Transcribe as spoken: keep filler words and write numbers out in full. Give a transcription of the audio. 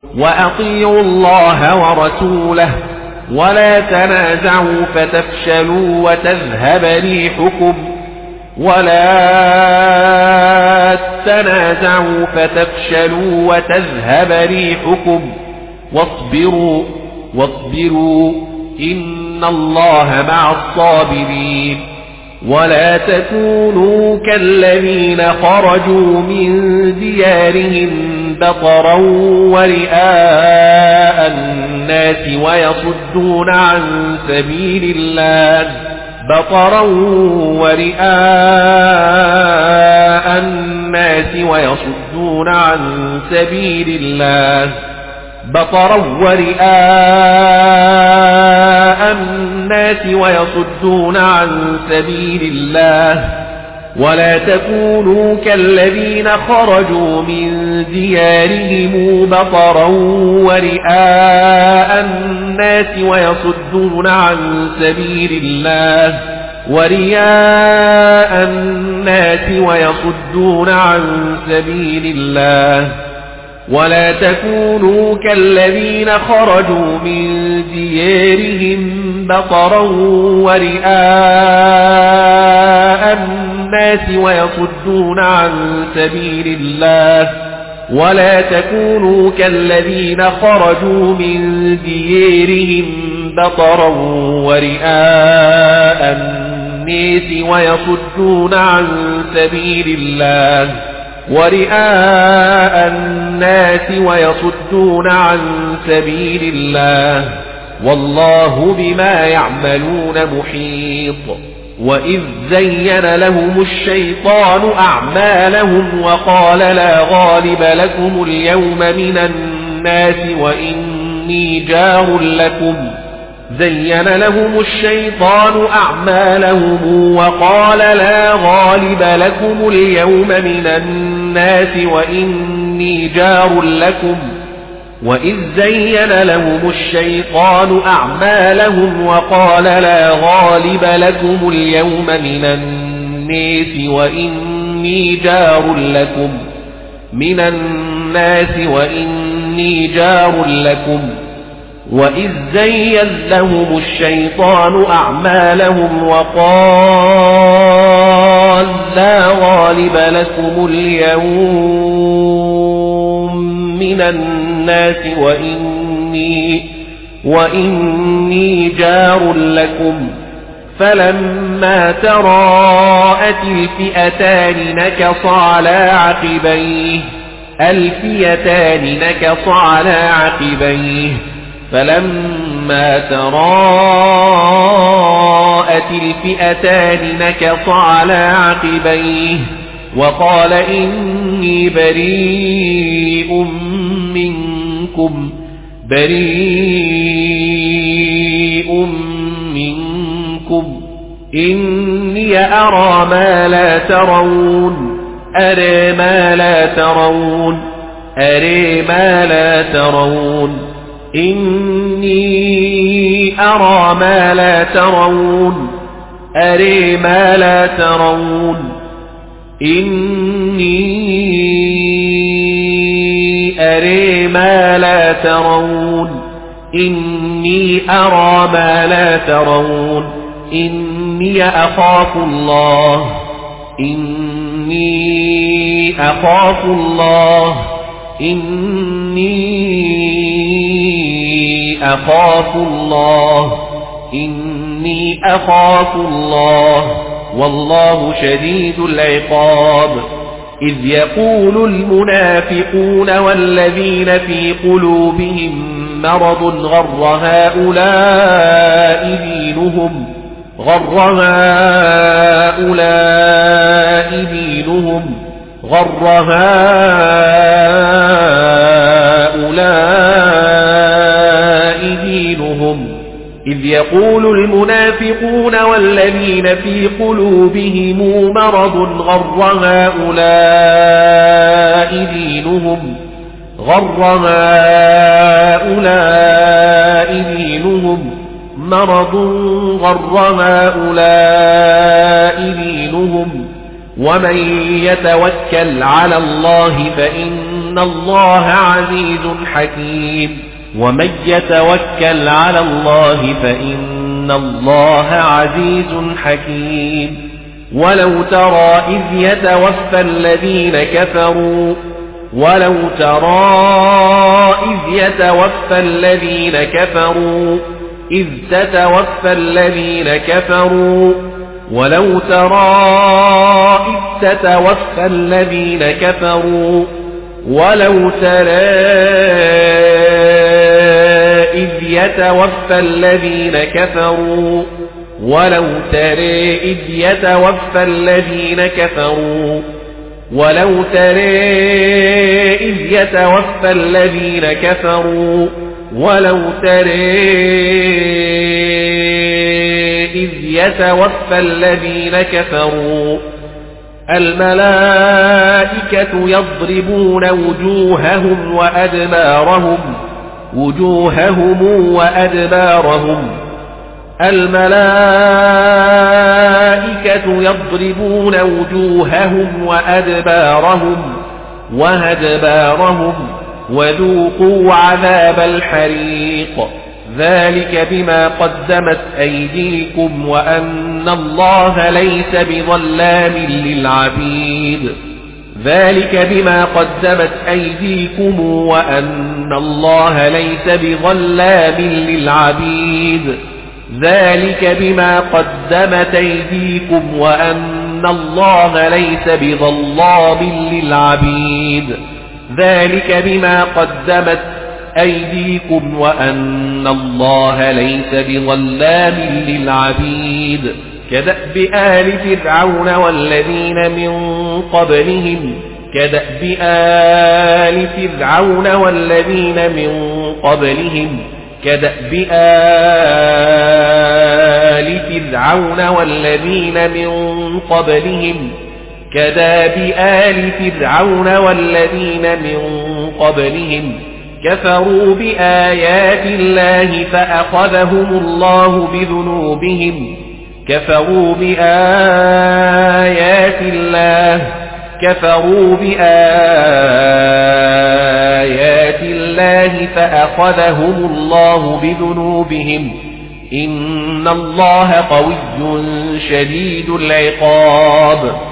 وأطيعوا الله ورسوله ولا تنازعوا فتفشلوا وتذهب ريحكم ولا تنازعوا فتفشلوا وتذهب ريحكم واصبروا واصبروا إن الله مع الصابرين. ولا تكونوا كالذين خرجوا من ديارهم بطرا ورئاء الناس ويصدون عن سبيل الله بطرا ورئاء الناس ويصدون عن سبيل الله بطرا ورئاء الناس ويصدون عن سبيل الله. ولا تكونوا كالذين خرجوا من ديارهم بطرا ورئاء الناس ويصدون عن سبيل الله ورئاء الناس ويصدون عن سبيل الله. ولا تكونوا كالذين خرجوا من ديارهم بطرا ورئاء الناس ويصدون عن سبيل الله. ولا تكونوا كالذين خرجوا من ديارهم بطرا ورئاء الناس ويصدون عن سبيل الله ورئاء الناس ويصدون عن سبيل الله والله بما يعملون محيط. وإذ زين لهم الشيطان أعمالهم وقال لا غالب لكم اليوم من الناس وإني جار لكم زين لهم الشيطان أعمالهم وقال لا غالب لكم اليوم من الناس وإني جار لكم وإذ زين لهم الشيطان أعمالهم وقال لا غالب لكم اليوم من الناس وإني جار لكم من الناس وإني جار لكم وإذ زين لهم الشيطان أعمالهم وقال لا غالب لكم اليوم من الناس وإني, وإني جار لكم فلما تراءت الفئتان نكص على عقبيه الفئتان نكص على عقبيه فلما تراءت الفئتان نكص على عقبيه وقال إني بريء منكم بريء منكم إني أرى ما لا ترون أرى ما لا ترون أرى ما لا ترون إني أرى ما لا ترون أرى ما لا ترون إني أرى ما لا ترون إني أرى ما لا ترون إني أخاف الله إني أخاف الله إني أخاف الله إني أخاف الله والله شديد العقاب. إذ يقول المنافقون والذين في قلوبهم مرض غر هؤلاء دينهم غر هؤلاء دينهم غر هؤلاء دينهم إذ يقول المنافقون والذين في قلوبهم مرض غر هؤلاء دينهم غر هؤلاء دينهم مرض غر هؤلاء دينهم ومن يتوكل على الله فإن فإن الله عزيز حكيم ومن يتوكل على الله فإن الله عزيز حكيم ولو ترى إذ يتوفى الذين كفروا ولو ترى إذ يتوفى الذين كفروا إذ تتوفى الذين كفروا ولو ترى إذ تتوفى الذين كفروا ولو ترى إذ يتوفى الذين كفروا ولو ترى إذ يتوفى الذين كفروا ولو ترى إذ يتوفى الذين كفروا ولو ترى إذ يتوفى الذين كفروا الملائكة يضربون وجوههم وأدبارهم وجوههم وأدبارهم الملائكة يضربون وجوههم وأدبارهم وأدبارهم وذوقوا عذاب الحريق ذلك بما قدمت أيديكم وأن الله ليس بظلام للعبيد ذلك بما قدمت أيديكم وأن الله ليس بظلام للعبيد ذلك بما قدمت أيديكم وأن الله ليس بظلام للعبيد ذلك بما قدمت أيديكم وأن الله ليس بظلام للعبيد كدأب آل فرعون والذين من قبلهم كدأب آل فرعون والذين من قبلهم كدأب آل فرعون والذين من قبلهم كدأب آل فرعون والذين من قبلهم كفروا بآيات الله فأخذهم الله بذنوبهم كفروا بآيات الله كفروا بآيات الله فأخذهم الله بذنوبهم إن الله قوي شديد العقاب